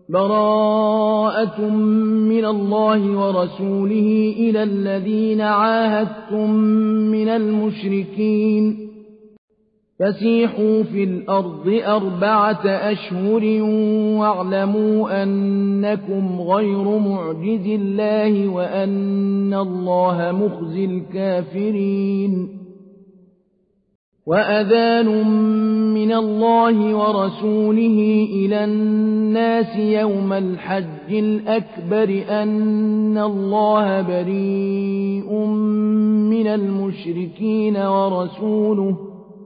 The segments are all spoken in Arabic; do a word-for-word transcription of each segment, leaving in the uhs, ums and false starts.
براءة من الله ورسوله إلى الذين عاهدتم من المشركين فسيحوا في الأرض أربعة أشهر واعلموا أنكم غير معجز الله وأن الله مخزي الكافرين وأذان من الله ورسوله إلى الناس يوم الحج الأكبر أن الله بريء من المشركين ورسوله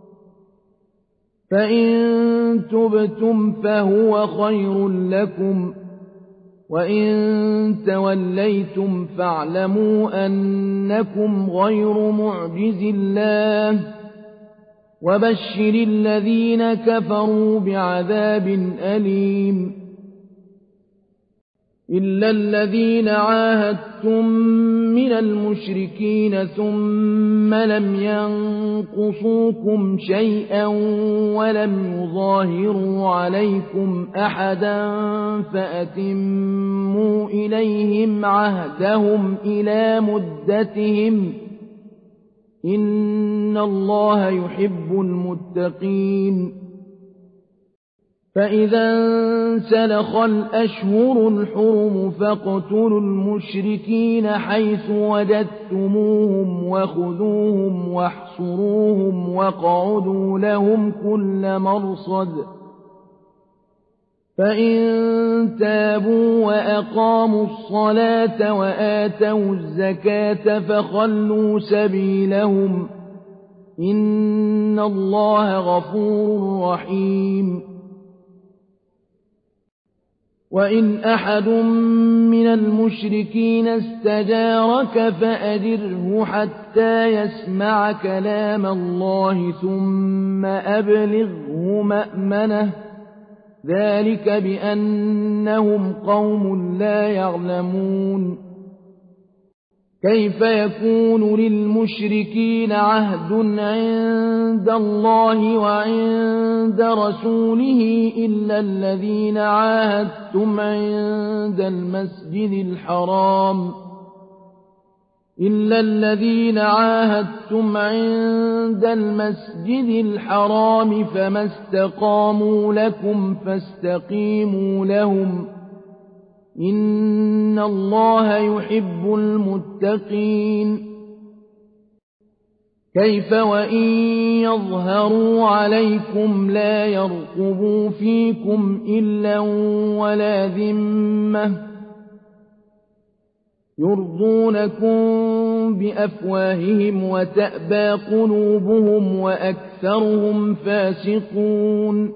فإن تبتم فهو خير لكم وإن توليتم فاعلموا أنكم غير معجز الله وبشر الذين كفروا بعذاب أليم إلا الذين عاهدتم من المشركين ثم لم ينقصوكم شيئا ولم يظاهروا عليكم أحدا فأتموا إليهم عهدهم إلى مدتهم إن الله يحب المتقين فإذا انسلخ الأشهر الحرم فاقتلوا المشركين حيث وجدتموهم وخذوهم واحصروهم واقعدوا لهم كل مرصد فإن تابوا وأقاموا الصلاة وآتوا الزكاة فخلوا سبيلهم إن الله غفور رحيم وإن أحد من المشركين استجارك فأجره حتى يسمع كلام الله ثم أبلغه مأمنه ذلك بأنهم قوم لا يعلمون كيف يكون للمشركين عهد عند الله وعند رسوله إلا الذين عاهدتم عند المسجد الحرام إلا الذين عاهدتم عند المسجد الحرام فما استقاموا لكم فاستقيموا لهم إن الله يحب المتقين كيف وإن يظهروا عليكم لا يرقبوا فيكم إلا ولا ذمة يرضونكم بأفواههم وتأبى قلوبهم وأكثرهم فاسقون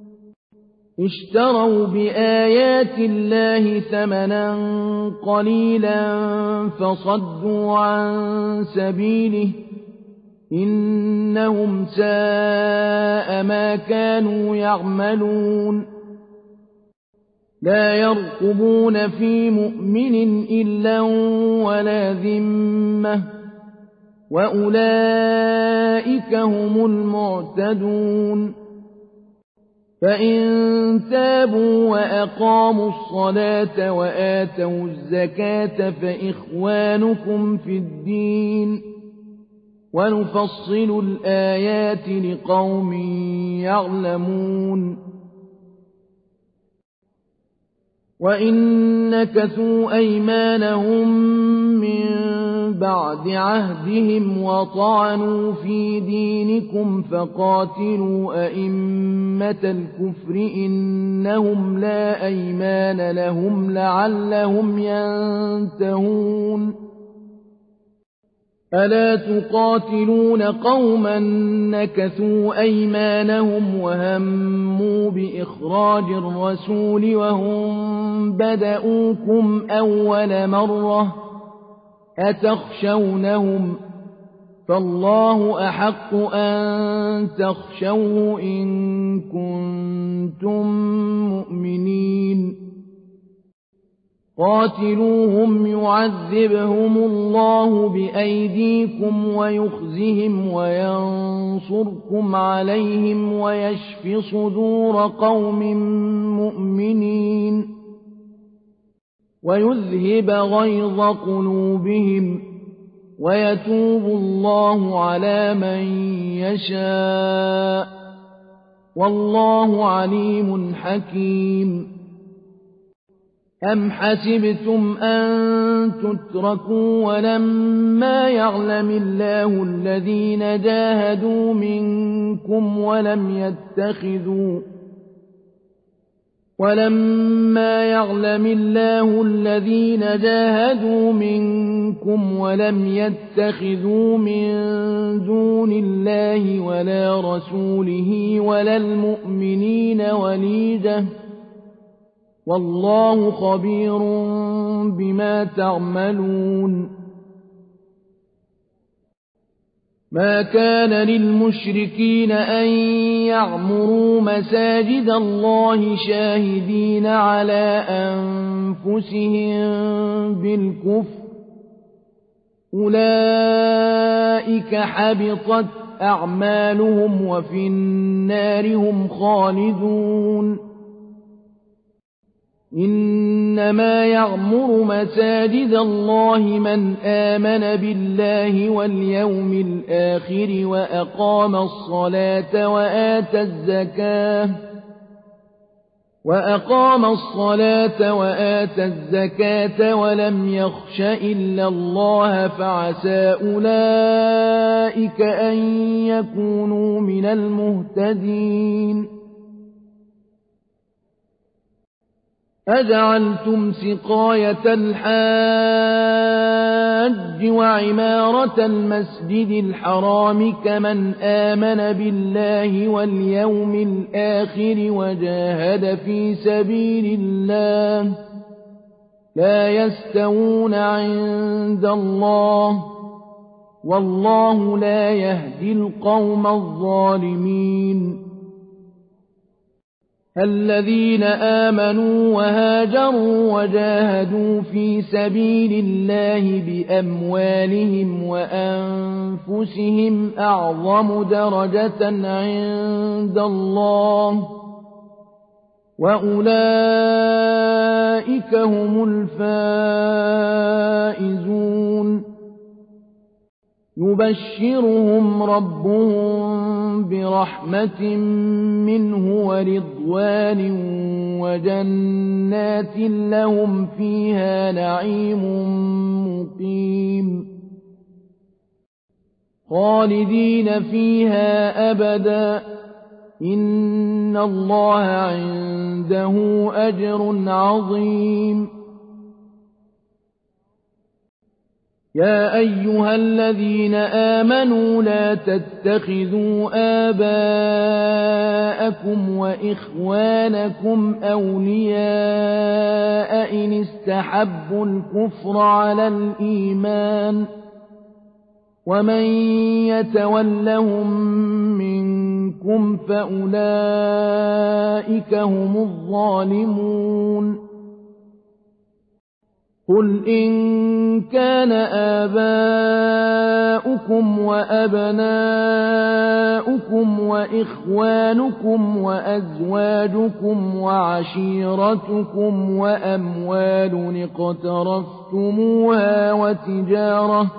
اشتروا بآيات الله ثمنا قليلا فصدوا عن سبيله إنهم ساء ما كانوا يعملون لا يرقبون في مؤمن إلا ولا ذمة وأولئك هم المعتدون فإن تابوا وأقاموا الصلاة وآتوا الزكاة فإخوانكم في الدين ونفصل الآيات لقوم يعلمون وإن نكثوا أيمانهم من بعد عهدهم وطعنوا في دينكم فقاتلوا أئمة الكفر إنهم لا أيمان لهم لعلهم ينتهون ألا تقاتلون قوما نكثوا أيمانهم وهموا بإخراج الرسول وهم بدؤوكم أول مرة أتخشونهم فالله أحق أن تخشوه إن كنتم مؤمنين قاتلوهم يعذبهم الله بأيديكم ويخزهم وينصركم عليهم ويشف صدور قوم مؤمنين ويذهب غيظ قلوبهم ويتوب الله على من يشاء والله عليم حكيم أم حسبتم أن تتركوا ولما يعلم الله الذين جاهدوا منكم ولم يتخذوا ولما يعلم الله الذين جاهدوا منكم ولم يتخذوا من دون الله ولا رسوله ولا المؤمنين وليجة والله خبير بما تعملون ما كان للمشركين أن يعمروا مساجد الله شاهدين على أنفسهم بالكفر أولئك حبطت أعمالهم وفي النار هم خالدون إنما يعمر مساجد الله من آمن بالله واليوم الآخر وأقام الصلاة وآتى الزكاة وأقام الصلاة وآتى الزكاة ولم يخش إلا الله فعسى أولئك أن يكونوا من المهتدين أجعلتم سقاية الحاج وعمارة المسجد الحرام كمن آمن بالله واليوم الآخر وجاهد في سبيل الله لا يستوون عند الله والله لا يهدي القوم الظالمين الذين آمنوا وهاجروا وجاهدوا في سبيل الله بأموالهم وأنفسهم أعظم درجة عند الله وأولئك هم الفائزون يبشرهم ربهم برحمة منه ورضوان وجنات لهم فيها نعيم مقيم خالدين فيها أبدا إن الله عنده أجر عظيم يا أيها الذين آمنوا لا تتخذوا آباءكم وإخوانكم أولياء إن استحبوا الكفر على الإيمان ومن يتولهم منكم فأولئك هم الظالمون قل إن كان آباؤكم وأبناؤكم وإخوانكم وأزواجكم وعشيرتكم وأموال اقترفتموها وتجارة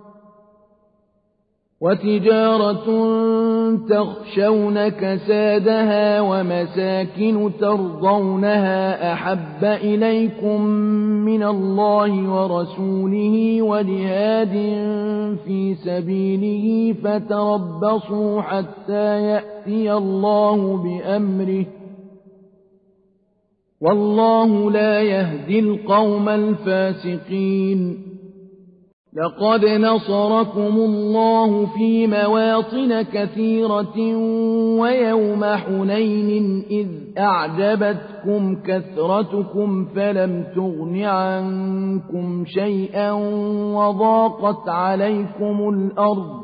وتجارة تخشون كسادها ومساكن ترضونها أحب إليكم من الله ورسوله وجهاد في سبيله فتربصوا حتى يأتي الله بأمره والله لا يهدي القوم الفاسقين لقد نصركم الله في مواطن كثيرة ويوم حنين إذ أعجبتكم كثرتكم فلم تغن عنكم شيئا وضاقت عليكم الأرض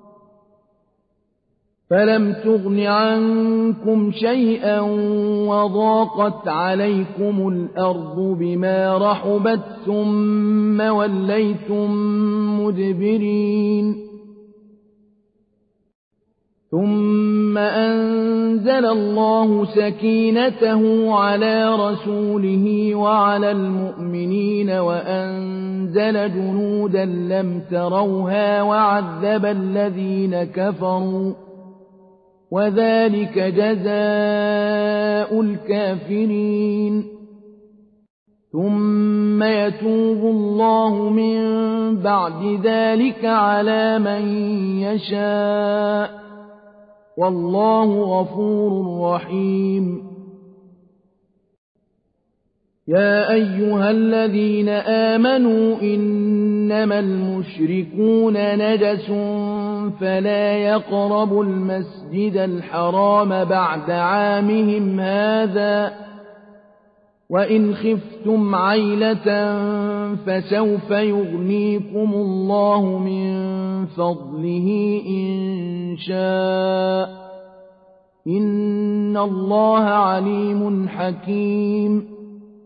فلم تغن عنكم شيئا وضاقت عليكم الأرض بما رحبت ثم وليتم مدبرين ثم أنزل الله سكينته على رسوله وعلى المؤمنين وأنزل جنودا لم تروها وعذب الذين كفروا وذلك جزاء الكافرين ثم يتوب الله من بعد ذلك على من يشاء والله غفور رحيم يا أيها الذين آمنوا إنما المشركون نجس فلا يقربوا المسجد الحرام بعد عامهم هذا وإن خفتم عيلة فسوف يغنيكم الله من فضله إن شاء إن الله عليم حكيم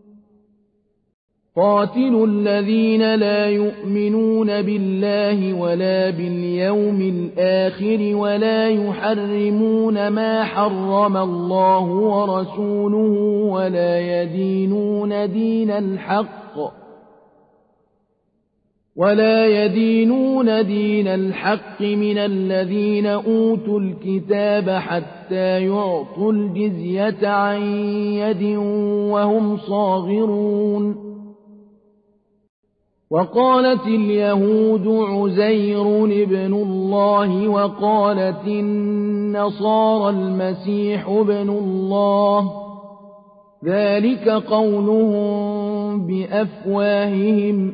قاتلوا الذين لا يؤمنون بالله ولا باليوم الآخر ولا يحرمون ما حرم الله ورسوله ولا يدينون دين الحق ولا يدينون دين الحق من الذين أوتوا الكتاب حتى يعطوا الجزية عن يد وهم صاغرون وقالت اليهود عزير ابن الله وقالت النصارى المسيح ابن الله ذلك قولهم بأفواههم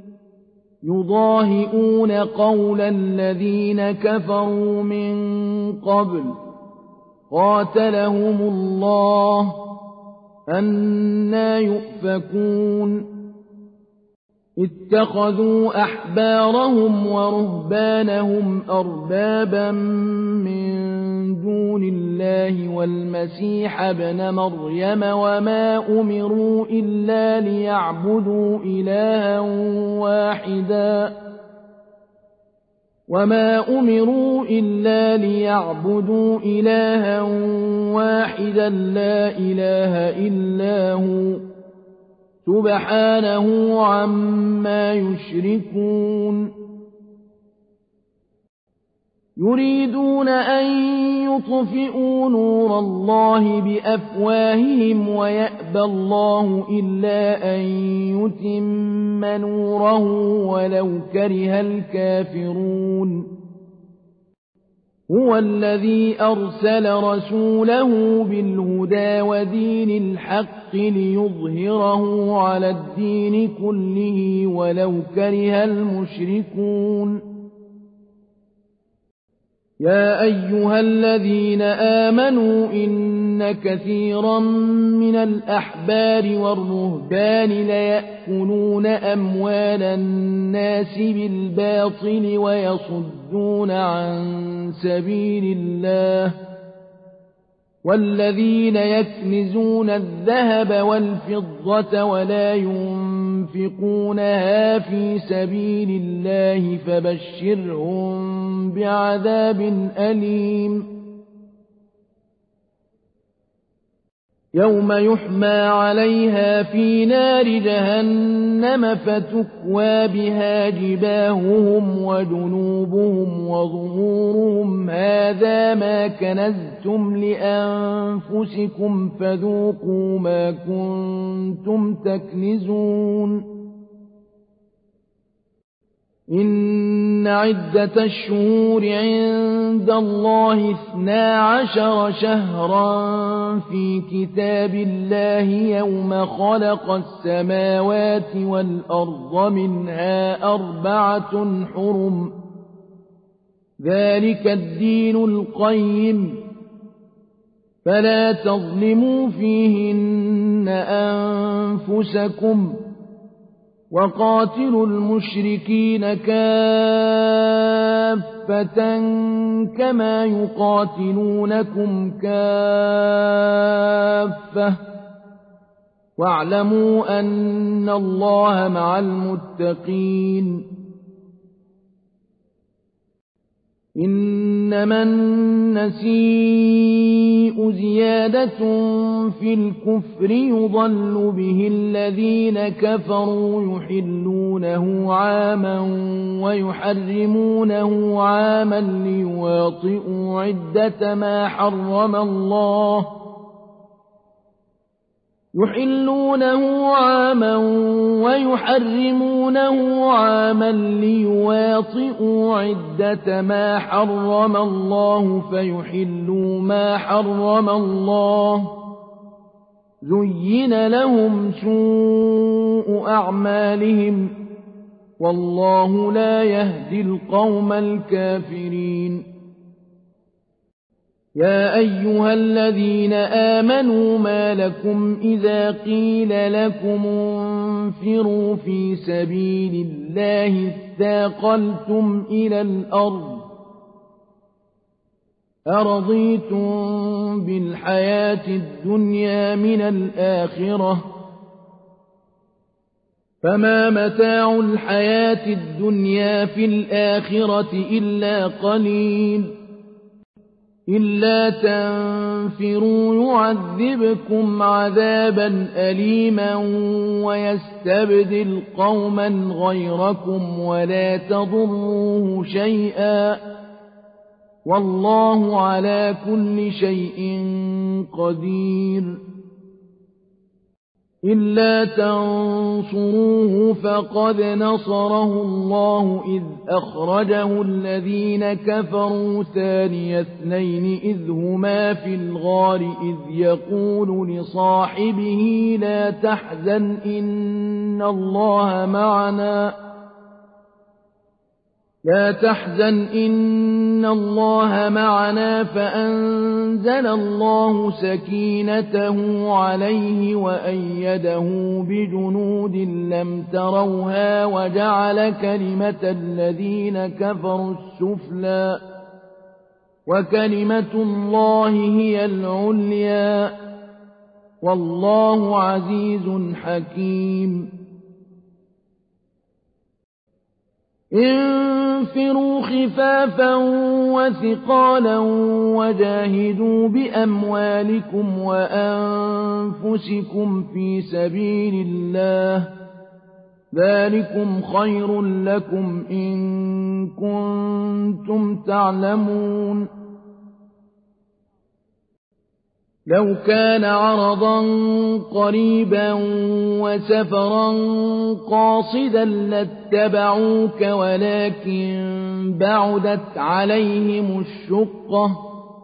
يضاهئون قول الذين كفروا من قبل قاتلهم الله أنى يؤفكون اتخذوا أحبارهم ورهبانهم أربابا من دون الله والمسيح ابن مريم وما أمروا إلا ليعبدوا إلها واحدا وما أمروا إلا ليعبدوا إلها واحدا لا إله إلا هو سبحانه عما يشركون يريدون أن يطفئوا نور الله بأفواههم ويأبى الله إلا أن يتم نوره ولو كره الكافرون هو الذي أرسل رسوله بالهدى ودين الحق ليظهره على الدين كله ولو كره المشركون يا أيها الذين آمنوا إن كثيرا من الأحبار والرهبان ليأكلون أموال الناس بالباطل ويصدون عن سبيل الله والذين يكنزون الذهب والفضة ولا ينفقونها في سبيل الله فبشرهم بعذاب أليم يوم يحمى عليها في نار جهنم فتكوى بها جباههم وجنوبهم وظهورهم هذا ما كنزتم لأنفسكم فذوقوا ما كنتم تكنزون إن عدة الشهور عند الله اثنا عشر شهرا في كتاب الله يوم خلق السماوات والأرض منها أربعة حرم ذلك الدين القيم فلا تظلموا فيهن أنفسكم وقاتلوا المشركين كافة كما يقاتلونكم كافة واعلموا أن الله مع المتقين إن إنما النسيء زيادة في الكفر يضل به الذين كفروا يحلونه عاما ويحرمونه عاما ليواطئوا عدة ما حرم الله يحلونه عاما ويحرمونه عاما ليواطئوا عدة ما حرم الله فيحلوا ما حرم الله زين لهم سوء أعمالهم والله لا يهدي القوم الكافرين يا أيها الذين آمنوا ما لكم إذا قيل لكم انفروا في سبيل الله اثاقلتم إلى الأرض أرضيتم بالحياة الدنيا من الآخرة فما متاع الحياة الدنيا في الآخرة إلا قليل إلا تنفروا يعذبكم عذابا أليما ويستبدل قوما غيركم ولا تضروه شيئا والله على كل شيء قدير إلا تنصروه فقد نصره الله إذ أخرجه الذين كفروا ثاني اثنين إذ هما في الغار إذ يقول لصاحبه لا تحزن إن الله معنا لا تحزن إن الله معنا فأنزل الله سكينته عليه وأيده بجنود لم تروها وجعل كلمة الذين كفروا السفلى وكلمة الله هي العليا والله عزيز حكيم انفروا خفافا وثقالا وجاهدوا بأموالكم وأنفسكم في سبيل الله ذلكم خير لكم إن كنتم تعلمون لو كان عرضا قريبا وسفرا قاصدا لاتبعوك ولكن بعدت عليهم الشقة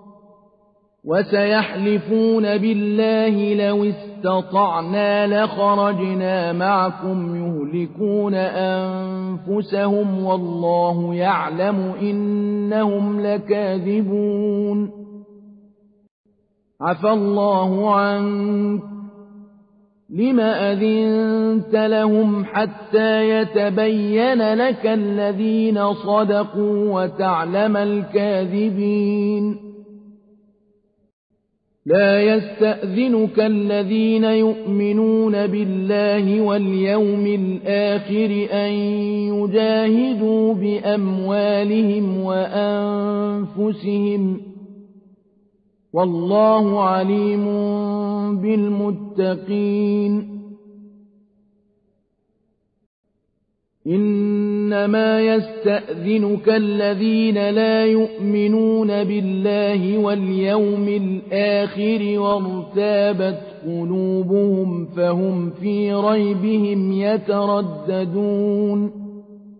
وسيحلفون بالله لو استطعنا لخرجنا معكم يهلكون أنفسهم والله يعلم إنهم لكاذبون عفى الله عنك لم أذنت لهم حتى يتبين لك الذين صدقوا وتعلم الكاذبين لا يستأذنك الذين يؤمنون بالله واليوم الآخر أن يجاهدوا بأموالهم وأنفسهم والله عليم بالمتقين إنما يستأذنك الذين لا يؤمنون بالله واليوم الآخر وارتابت قلوبهم فهم في ريبهم يترددون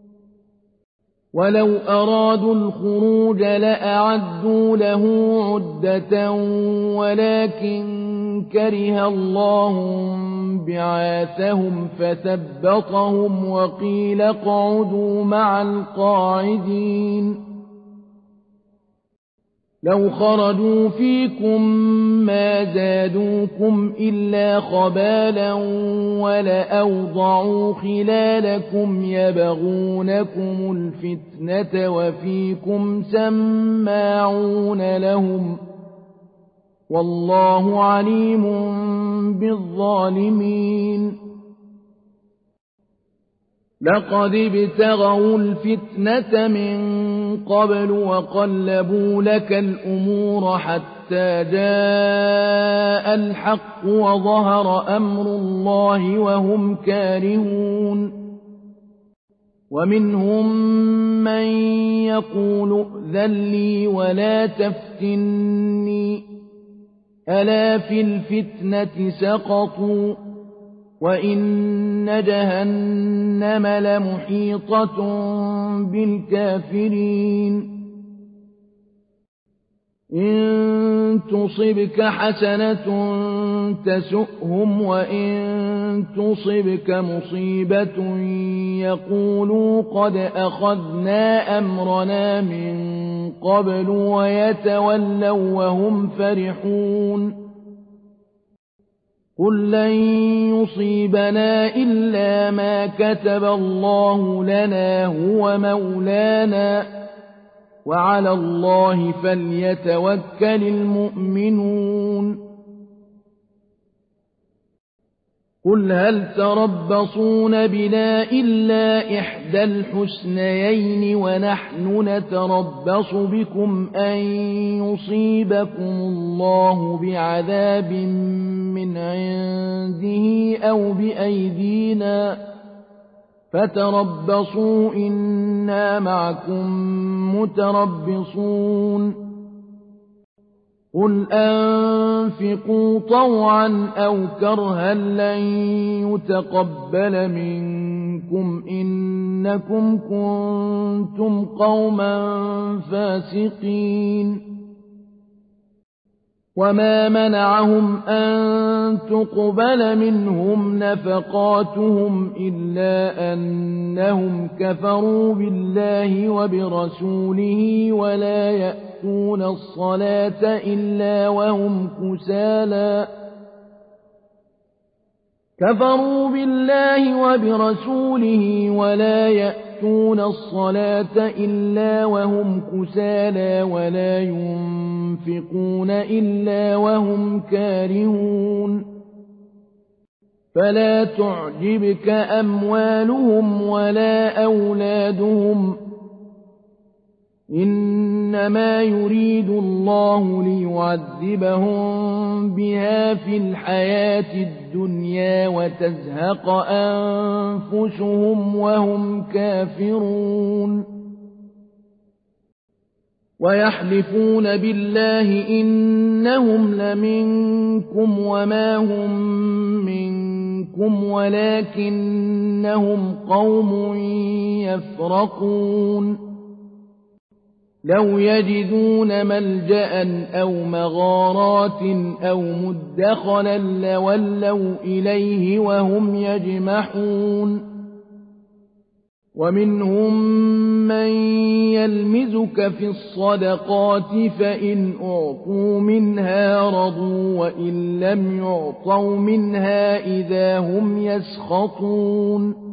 ولو أرادوا الخروج لأعدوا له عدة ولكن كره الله بعاثهم فثبطهم وقيل اقعدوا مع القاعدين لو خرجوا فيكم ما زادوكم إلا خبالا ولأوضعوا خلالكم يبغونكم الفتنة وفيكم سماعون لهم والله عليم بالظالمين لقد ابتغوا الفتنة من قبل وقلبوا لك الأمور حتى جاء الحق وظهر أمر الله وهم كارهون ومنهم من يقول ائذن لي ولا تفتني ألا في الفتنة سقطوا وإن جهنم لمحيطة بالكافرين إن تصبك حسنة تسؤهم وإن تصبك مصيبة يقولوا قد أخذنا أمرنا من قبل ويتولوا وهم فرحون قل لن يصيبنا إلا ما كتب الله لنا هو مولانا وعلى الله فليتوكل المؤمنون قل هل تربصون بنا إلا إحدى الحسنيين ونحن نتربص بكم أن يصيبكم الله بعذاب من عنده أو بأيدينا فتربصوا إنا معكم متربصون قل أنفقوا طوعا أو كرها لن يتقبل منكم إنكم كنتم قوما فاسقين وما منعهم أن تقبل منهم نفقاتهم إلا أنهم كفروا بالله وبرسوله ولا يأتون الصلاة إلا وهم كسالى كفروا بالله وبرسوله ولا يأتون الصلاة إلا وهم كسالى ولا ينفقون إلا وهم كارهون فلا تعجبك أموالهم ولا أولادهم إنما يريد الله ليعذبهم بها في الحياة الدنيا وتزهق أنفسهم وهم كافرون ويحلفون بالله إنهم لمنكم وما هم منكم ولكنهم قوم يفرقون لو يجدون ملجأ أو مغارات أو مدخلا لولوا إليه وهم يجمحون ومنهم من يلمزك في الصدقات فإن أعطوا منها رضوا وإن لم يعطوا منها إذا هم يسخطون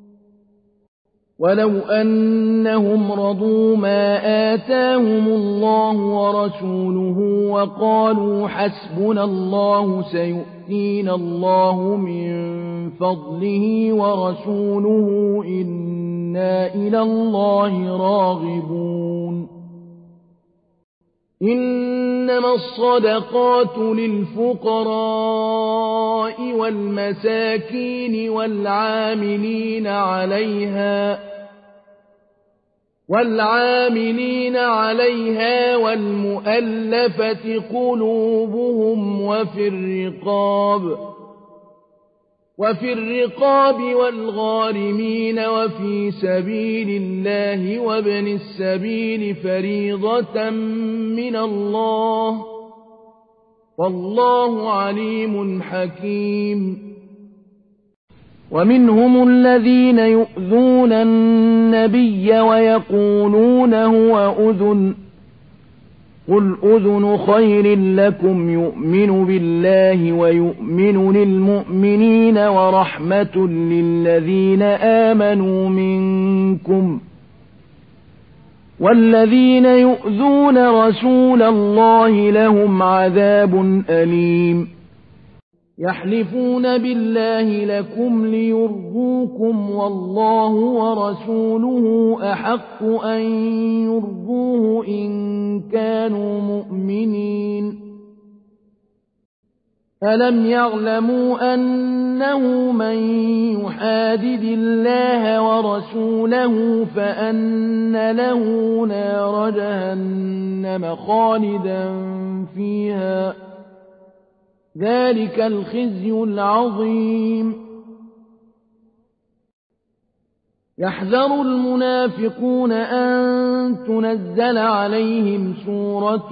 ولو أنهم رضوا ما آتاهم الله ورسوله وقالوا حسبنا الله سيؤتينا الله من فضله ورسوله إنا إلى الله راغبون إنما الصدقات للفقراء والمساكين والعاملين عليها والعاملين عليها والمؤلفة قلوبهم وفي الرقاب وفي الرقاب والغارمين وفي سبيل الله وابن السبيل فريضة من الله والله عليم حكيم ومنهم الذين يؤذون النبي ويقولون هو أذن قل أذن خير لكم يؤمن بالله ويؤمن للمؤمنين ورحمة للذين آمنوا منكم والذين يؤذون رسول الله لهم عذاب أليم يحلفون بالله لكم ليرضوكم والله ورسوله أحق أن يرضوه إن كانوا مؤمنين ألم يعلموا أنه من يحادد الله ورسوله فأن له نار جهنم خالدا فيها ذلك الخزي العظيم يحذر المنافقون أن تنزل عليهم سورة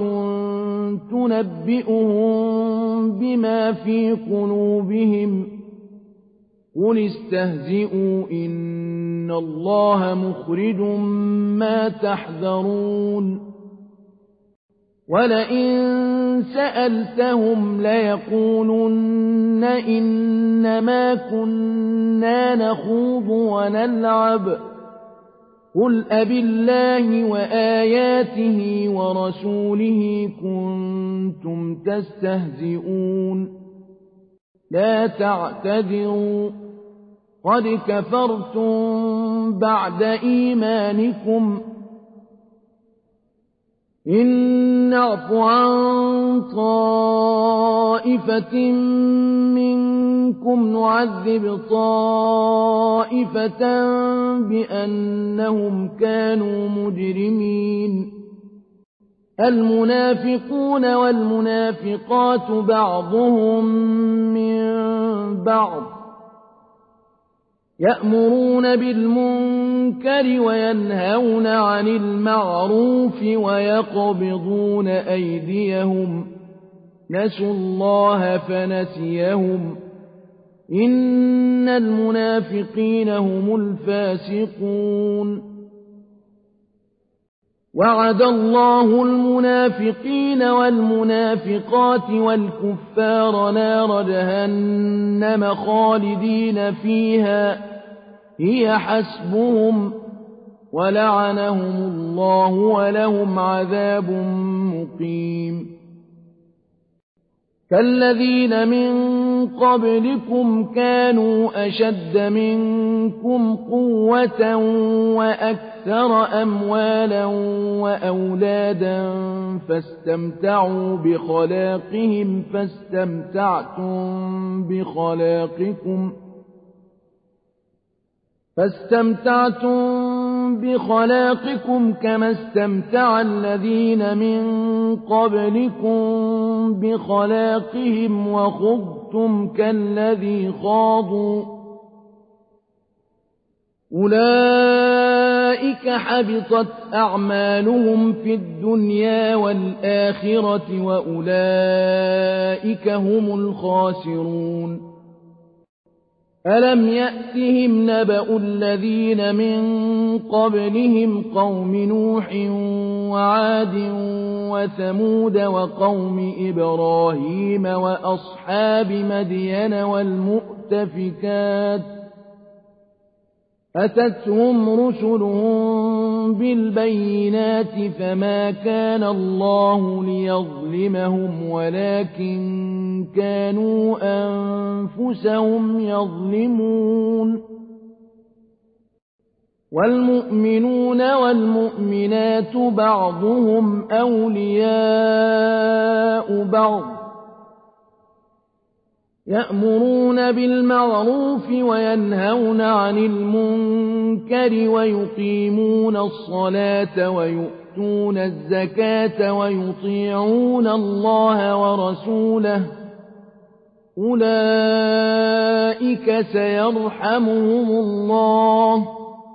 تنبئهم بما في قلوبهم قل استهزئوا إن الله مخرج ما تحذرون ولئن سألتهم ليقولن إنما كنا نخوض ونلعب قل أبالله وآياته ورسوله كنتم تستهزئون لا تعتذروا قد كفرتم بعد إيمانكم إن نعف عن طائفة منكم نعذب طائفة بأنهم كانوا مجرمين المنافقون والمنافقات بعضهم من بعض يأمرون بالمنكر وينهون عن المعروف ويقبضون أيديهم نسوا الله فنسيهم إن المنافقين هم الفاسقون وعد الله المنافقين والمنافقات والكفار نار جهنم خالدين فيها هي حسبهم ولعنهم الله ولهم عذاب مقيم كالذين من قبلكم كانوا أشد منكم قوة وأكثر أموالا وأولادا فاستمتعوا بخلاقهم فاستمتعتم بخلاقكم فاستمتعتم بخلاقكم كما استمتع الذين من قبلكم بخلاقهم وخضتم كالذي خاضوا أولئك حبطت أعمالهم في الدنيا والآخرة وأولئك هم الخاسرون ألم يأتهم نبأ الذين من قبلهم قوم نوح وعاد وثمود وقوم إبراهيم وأصحاب مدين والمؤتفكات أتتهم رسلهم بالبينات فما كان الله ليظلمهم ولكن كانوا أنفسهم يظلمون والمؤمنون والمؤمنات بعضهم أولياء بعض يأمرون بالمعروف وينهون عن المنكر ويقيمون الصلاة ويؤتون الزكاة ويطيعون الله ورسوله أولئك سيرحمهم الله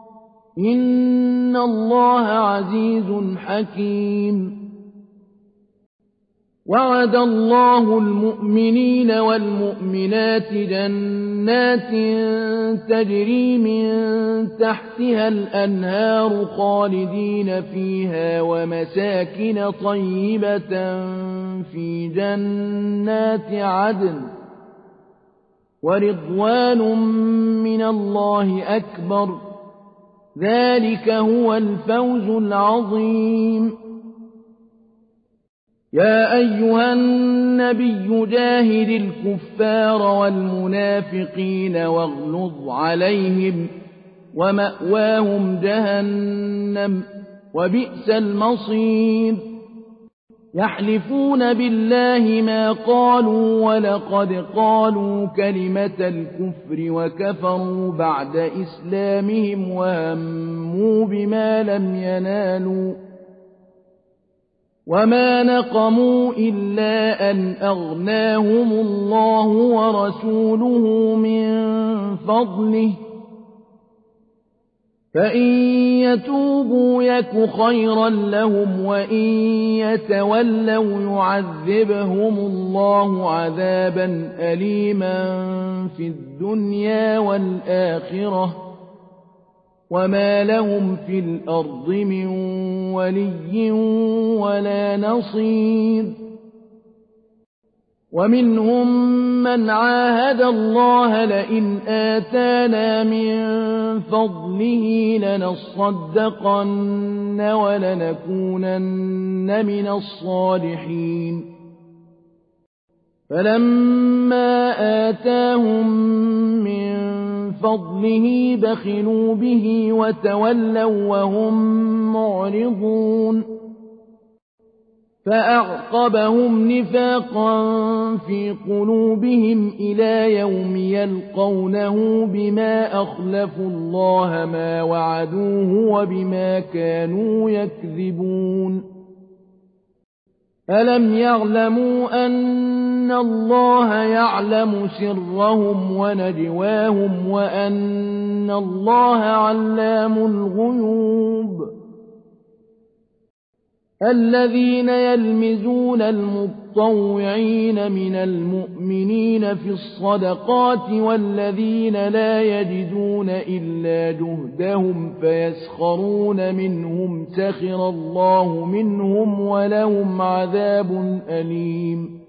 إن الله عزيز حكيم وعد الله المؤمنين والمؤمنات جنات تجري من تحتها الأنهار خالدين فيها ومساكن طيبة في جنات عدن ورضوان من الله أكبر ذلك هو الفوز العظيم يا أيها النبي جاهد الكفار والمنافقين واغلظ عليهم ومأواهم جهنم وبئس المصير يحلفون بالله ما قالوا ولقد قالوا كلمة الكفر وكفروا بعد إسلامهم وهموا بما لم ينالوا وما نقموا إلا أن أغناهم الله ورسوله من فضله فإن يتوبوا يك خيرا لهم وإن يتولوا يعذبهم الله عذابا أليما في الدنيا والآخرة وما لهم في الأرض من ولي ولا نصير ومنهم من عاهد الله لئن آتانا من فضله لنصدقن ولنكونن من الصالحين فلما آتاهم من فضله بخلوا به وتولوا وهم معرضون فأعقبهم نفاقا في قلوبهم إلى يوم يلقونه بما أخلفوا الله ما وعدوه وبما كانوا يكذبون ألم يعلموا أن الله يعلم سرهم ونجواهم وأن الله علام الغيوب الذين يلمزون المطوعين من المؤمنين في الصدقات والذين لا يجدون إلا جهدهم فيسخرون منهم سخر الله منهم ولهم عذاب أليم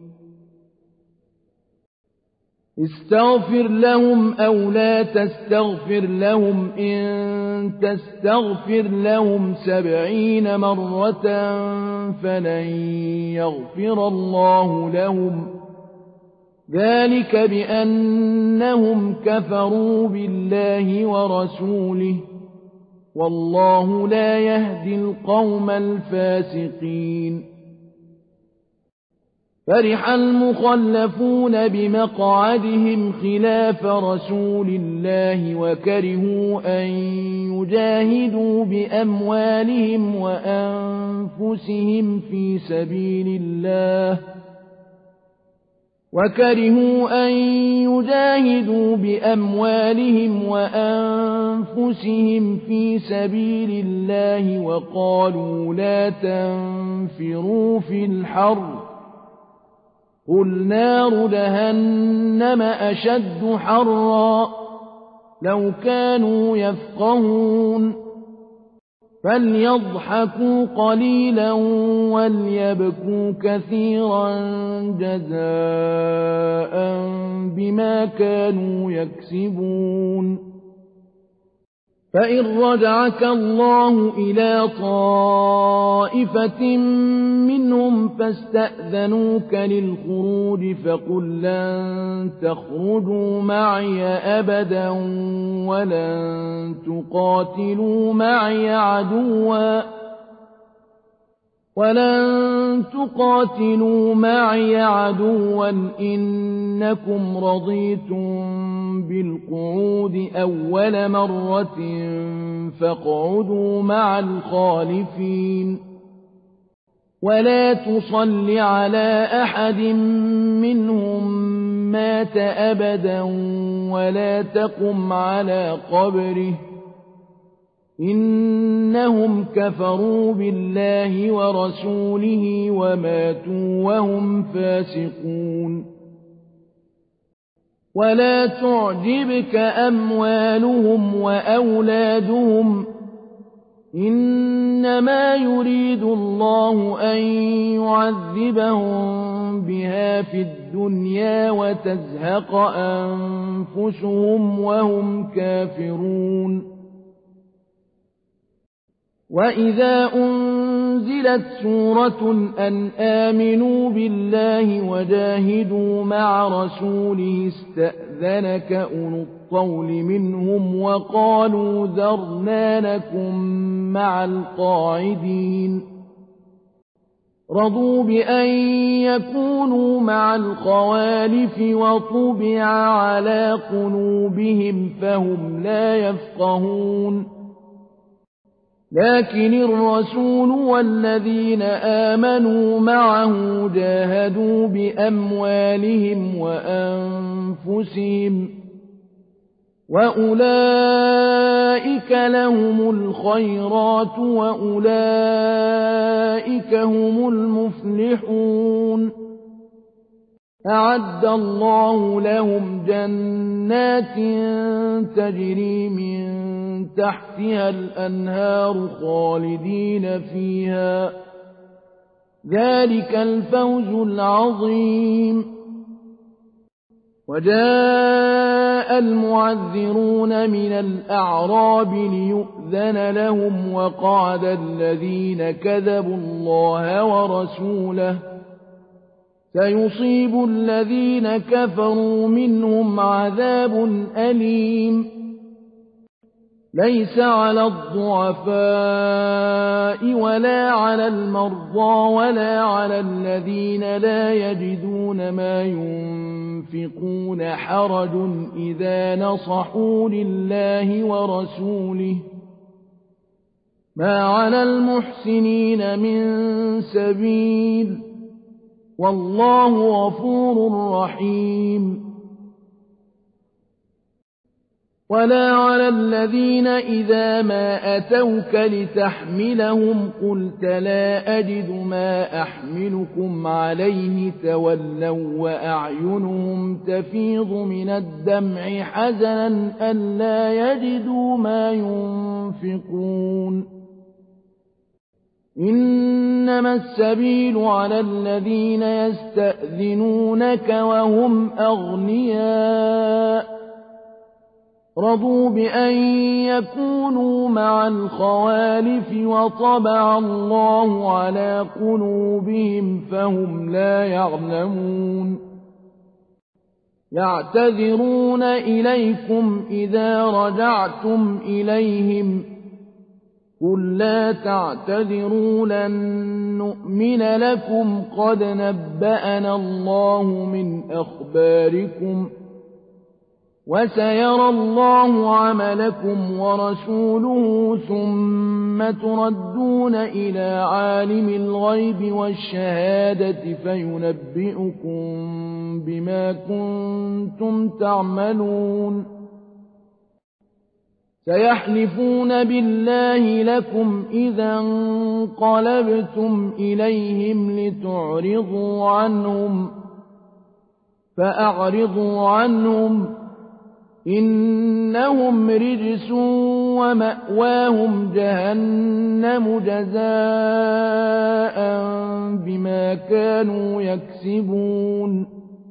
استغفر لهم أو لا تستغفر لهم إن تستغفر لهم سبعين مرة فلن يغفر الله لهم ذلك بأنهم كفروا بالله ورسوله والله لا يهدي القوم الفاسقين فرح المخلفون بمقعدهم خلاف رسول الله وكرهوا أن يجاهدوا بأموالهم وأنفسهم في سبيل الله وكرهوا أن يجاهدوا بأموالهم وأنفسهم في سبيل الله وقالوا لا تنفروا في الحر قل نار جهنم أشد حرا لو كانوا يفقهون فليضحكوا قليلا وليبكوا كثيرا جزاء بما كانوا يكسبون فإن رجعك الله إلى طائفة منهم فاستأذنوك للخروج فقل لن تخرجوا معي أبدا ولن تقاتلوا معي عدوا ولن تقاتلوا معي عدوا إنكم رضيتم بالقعود أول مرة فاقعدوا مع الخالفين ولا تصل على أحد منهم مات أبدا ولا تقم على قبره إنهم كفروا بالله ورسوله وماتوا وهم فاسقون ولا تعجبك أموالهم وأولادهم إنما يريد الله أن يعذبهم بها في الدنيا وتزهق أنفسهم وهم كافرون وإذا أنزلت سورة أن آمنوا بالله وجاهدوا مع رسوله استأذنك أولو الطول منهم وقالوا ذرنا نكن مع القاعدين رضوا بأن يكونوا مع الخوالف وطبع على قلوبهم فهم لا يفقهون لكن الرسول والذين آمنوا معه جاهدوا بأموالهم وأنفسهم وأولئك لهم الخيرات وأولئك هم المفلحون أعد الله لهم جنات تجري من تحتها الأنهار خالدين فيها ذلك الفوز العظيم وجاء المعذرون من الأعراب ليؤذن لهم وقعد الذين كذبوا الله ورسوله سيصيب الذين كفروا منهم عذاب أليم ليس على الضعفاء ولا على المرضى ولا على الذين لا يجدون ما ينفقون حرج إذا نصحوا لله ورسوله ما على المحسنين من سبيل والله غفور رحيم ولا على الذين إذا ما أتوك لتحملهم قلت لا أجد ما أحملكم عليه تولوا وأعينهم تفيض من الدمع حزنا ألا يجدوا ما ينفقون إنما السبيل على الذين يستأذنونك وهم أغنياء رضوا بأن يكونوا مع الخوالف وطبع الله على قلوبهم فهم لا يعلمون يعتذرون إليكم إذا رجعتم إليهم قل لا تعتذروا لن نؤمن لكم قد نبأنا الله من أخباركم وسيرى الله عملكم ورسوله ثم تردون إلى عالم الغيب والشهادة فينبئكم بما كنتم تعملون سيحلفون بالله لكم إذا انقلبتم إليهم لتعرضوا عنهم فأعرضوا عنهم إنهم رجس ومأواهم جهنم جزاء بما كانوا يكسبون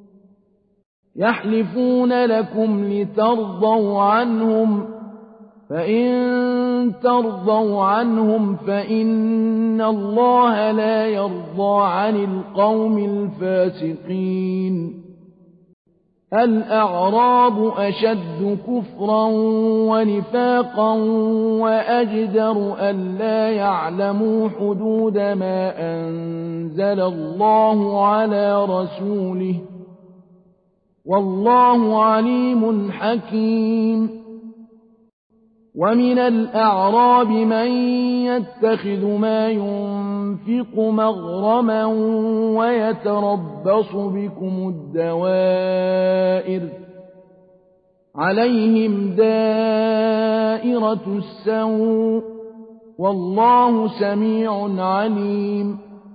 يحلفون لكم لترضوا عنهم فإن ترضوا عنهم فإن الله لا يرضى عن القوم الفاسقين الأعراب أشد كفرا ونفاقا وأجدر ألا يعلموا حدود ما أنزل الله على رسوله والله عليم حكيم ومن الأعراب من يتخذ ما ينفق مغرما ويتربص بكم الدوائر عليهم دائرة السوء والله سميع عليم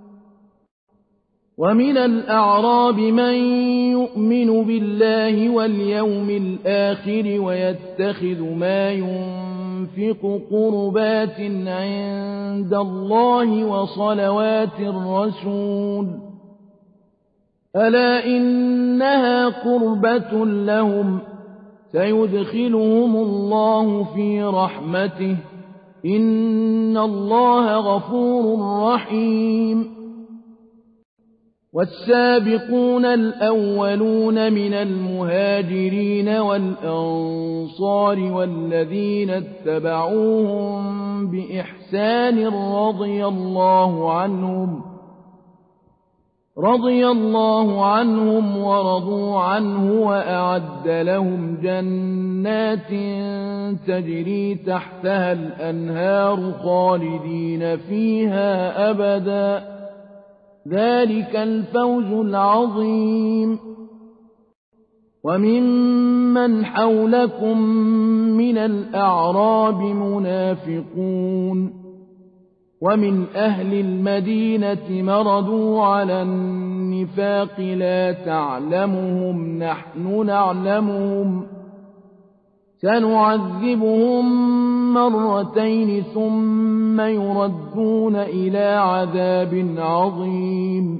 ومن الأعراب من يؤمن بالله واليوم الآخر ويتخذ ما ينفق قربات عند الله وصلوات الرسول ألا إنها قربة لهم سيدخلهم الله في رحمته إن الله غفور رحيم والسابقون الأولون من المهاجرين والأنصار والذين اتبعوهم بإحسان رضي الله عنهم رضي الله عنهم ورضوا عنه وأعد لهم جنات تجري تحتها الأنهار خالدين فيها أبدا ذلك الفوز العظيم وممن حولكم من الأعراب منافقون ومن أهل المدينة مردوا على النفاق لا تعلمهم نحن نعلمهم سنعذبهم مرتين ثم يردون إلى عذاب عظيم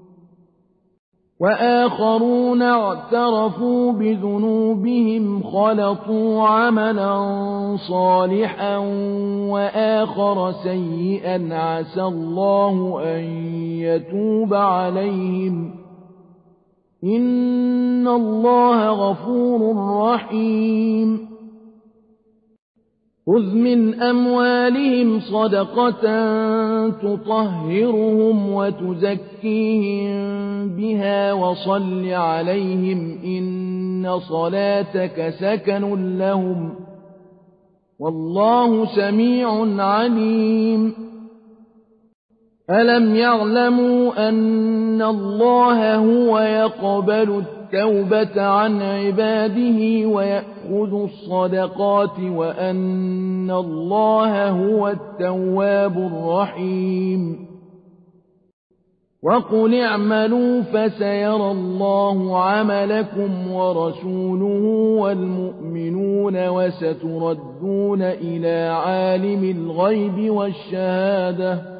وآخرون اعترفوا بذنوبهم خلطوا عملا صالحا وآخر سيئا عسى الله أن يتوب عليهم إن الله غفور رحيم خذ من أموالهم صدقة تطهرهم وتزكيهم بها وصل عليهم إن صلاتك سكن لهم والله سميع عليم ألم يعلموا أن الله هو يقبل التوبة عن عباده ويأخذ الصدقات وأن الله هو التواب الرحيم وقل اعملوا فسيرى الله عملكم ورسوله والمؤمنون وستردون إلى عالم الغيب والشهادة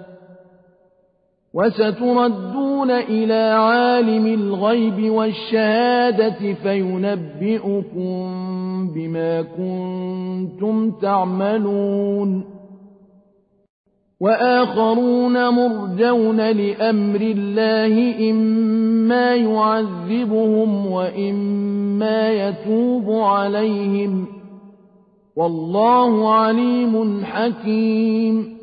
وستردون إلى عالم الغيب والشهادة فينبئكم بما كنتم تعملون وآخرون مرجون لأمر الله إما يعذبهم وإما يتوب عليهم والله عليم حكيم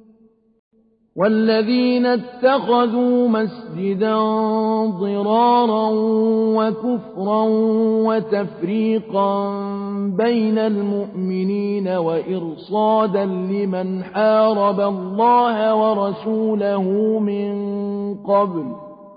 والذين اتخذوا مسجدا ضرارا وكفرا وتفريقا بين المؤمنين وإرصادا لمن حارب الله ورسوله من قبل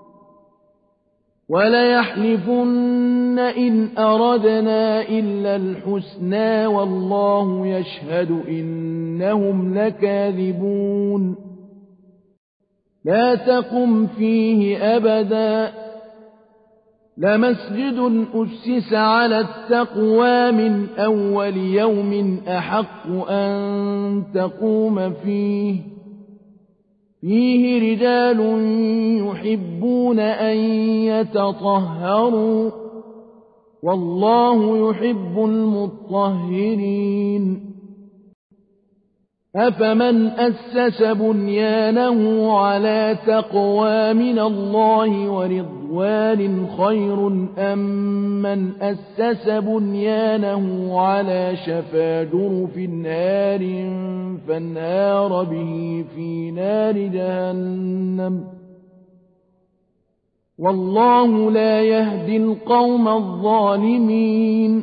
وليحلفن إن أردنا إلا الحسنى والله يشهد إنهم لكاذبون لا تقم فيه أبدا لمسجد أسس على التقوى من أول يوم أحق أن تقوم فيه فيه رجال يحبون أن يتطهروا والله يحب المطهرين أفمن أسس بنيانه على تقوى من الله ورضوان خير أم من أسس بنيانه على شفا جرف نار فانهار به في نار جهنم والله لا يهدي القوم الظالمين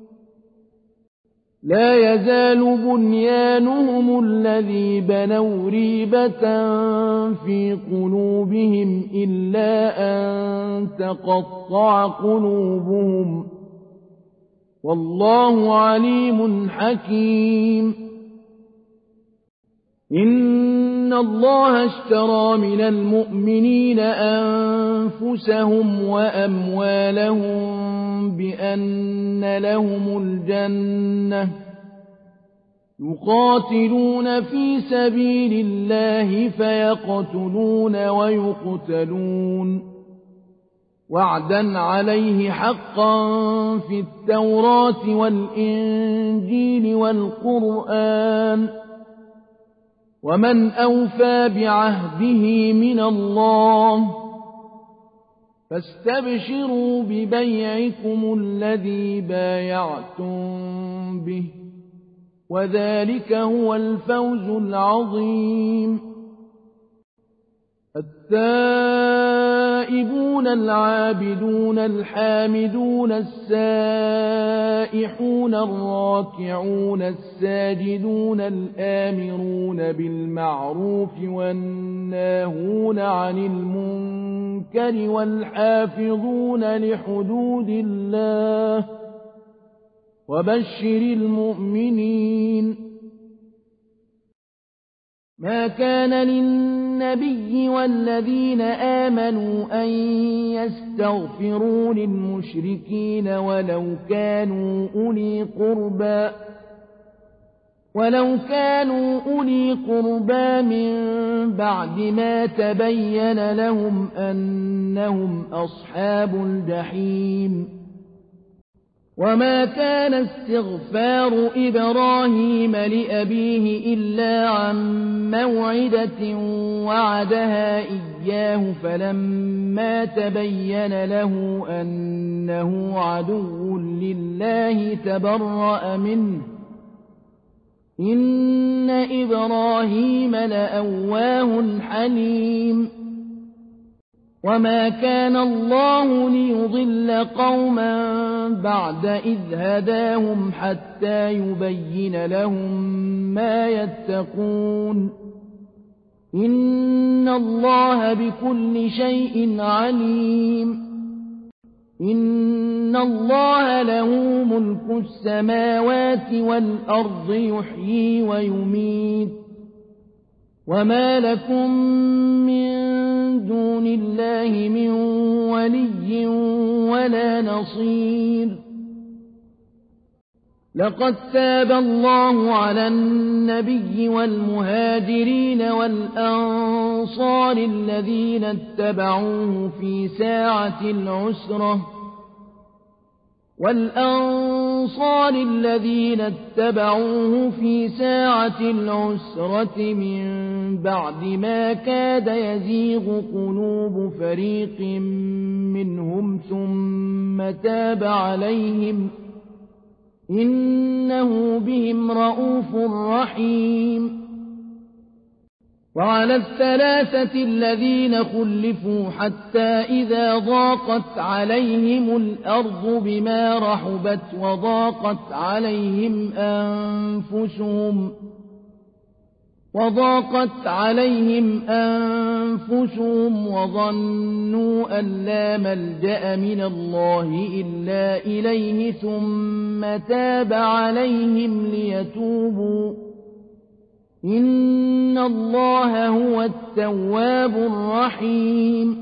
لا يزال بنيانهم الذي بنوا ريبة في قلوبهم إلا أن تقطع قلوبهم والله عليم حكيم إن الله اشترى من المؤمنين أنفسهم وأموالهم بأن لهم الجنة يقاتلون في سبيل الله فيقتلون ويقتلون وعدا عليه حقا في التوراة والإنجيل والقرآن ومن أوفى بعهده من الله فاستبشروا ببيعكم الذي بايعتم به وذلك هو الفوز العظيم. التائبون العابدون الحامدون السائحون الراكعون الساجدون الآمرون بالمعروف والناهون عن المنكر والحافظون لحدود الله وبشر المؤمنين. ما كان للنبي والذين آمنوا أن يستغفروا للمشركين ولو كانوا أولي قربى ولو كانوا أولي قربى من بعد ما تبين لهم أنهم أصحاب الجحيم. وما كان استغفار إبراهيم لأبيه إلا عن موعدة وعدها إياه فلما تبين له أنه عدو لله تبرأ منه إن إبراهيم لأواه حليم. وما كان الله ليضل قوما بعد إذ هداهم حتى يبين لهم ما يتقون إن الله بكل شيء عليم. إن الله له ملك السماوات والأرض يحيي ويميت وما لكم من دون الله من ولي ولا نصير. لقد تاب الله على النبي والمهاجرين والأنصار الذين اتبعوه في ساعة العسرة والأنصار الذين اتبعوه في ساعة العسرة من بعد ما كاد يزيغ قلوب فريق منهم ثم تاب عليهم إنه بهم رءوف رحيم. وعلى الثلاثة الذين خلفوا حتى إذا ضاقت عليهم الأرض بما رحبت وضاقت عليهم أنفسهم وضاقت عليهم أنفسهم وظنوا أن لا ملجأ من الله إلا إليه ثم تاب عليهم ليتوبوا إن الله هو التواب الرحيم.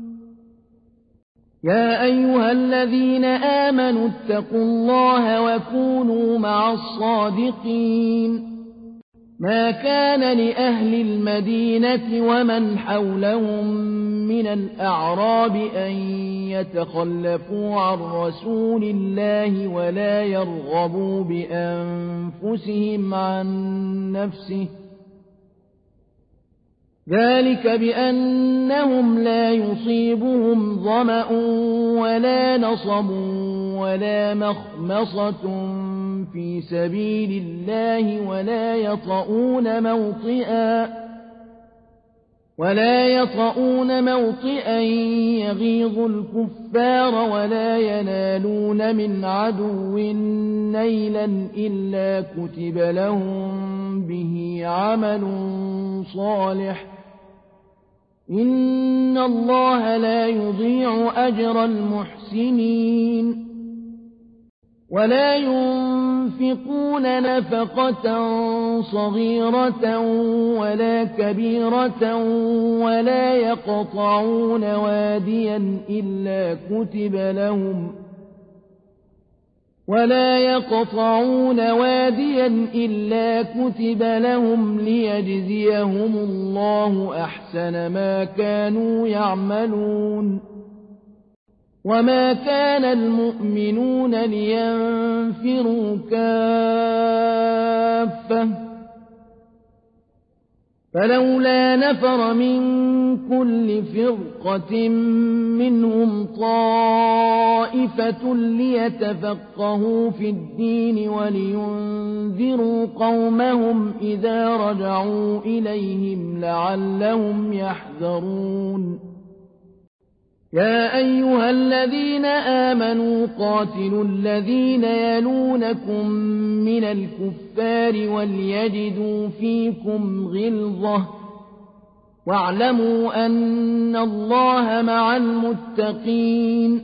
يا أيها الذين آمنوا اتقوا الله وكونوا مع الصادقين. ما كان لأهل المدينة ومن حولهم من الأعراب أن يتخلفوا عن رسول الله ولا يرغبوا بأنفسهم عن نفسه ذلك بأنهم لا يصيبهم ظمأ ولا نصب ولا مخمصة في سبيل الله ولا يطؤون موطئا ولا يطؤون موطئا يغيظ الكفار ولا ينالون من عدو نيلا إلا كتب لهم به عمل صالح إن الله لا يضيع أجر المحسنين. ولا ينفقون نفقة صغيرة ولا كبيرة ولا يقطعون واديا إلا كتب لهم ولا يقطعون واديا إلا كتب لهم ليجزيهم الله أحسن ما كانوا يعملون. وما كان المؤمنون لينفروا كافة فلولا نفر من كل فرقة منهم طائفة ليتفقهوا في الدين ولينذروا قومهم إذا رجعوا إليهم لعلهم يحذرون يا أيها الذين آمنوا قاتلوا الذين يلونكم من الكفار وليجدوا فيكم غلظة واعلموا أن الله مع المتقين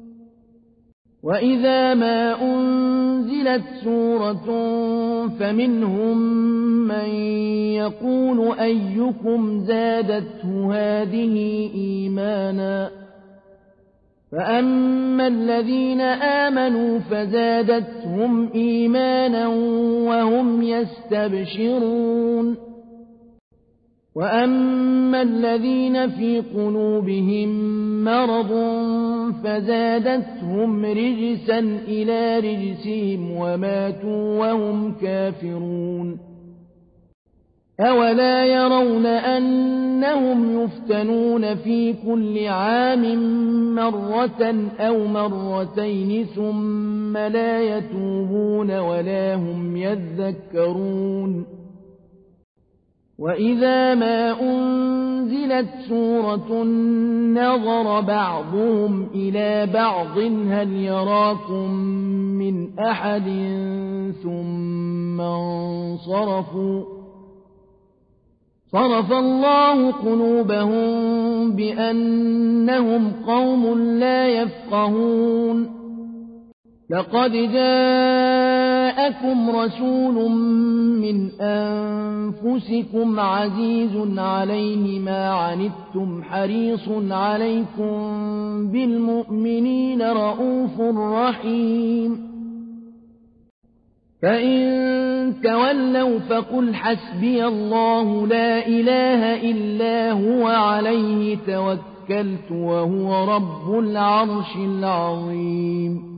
وإذا ما أنزلت سورة فمنهم من يقول أيكم زادته هذه إيمانا فأما الذين آمنوا فزادتهم إيمانا وهم يستبشرون وأما الذين في قلوبهم مرض فزادتهم رجسا إلى رجسهم وماتوا وهم كافرون أولا يرون أنهم يفتنون في كل عام مرة أو مرتين ثم لا يتوبون ولا هم يذكرون وإذا ما أنزلت سورة نظر بعضهم إلى بعض هل يراكم من أحد ثم انصرفوا صرف الله قلوبهم بأنهم قوم لا يفقهون لقد جاءكم رسول من أنفسكم عزيز عليه ما عنتم حريص عليكم بالمؤمنين رءوف رحيم فإن تولوا فقل حسبي الله لا إله إلا هو عليه توكلت وهو رب العرش العظيم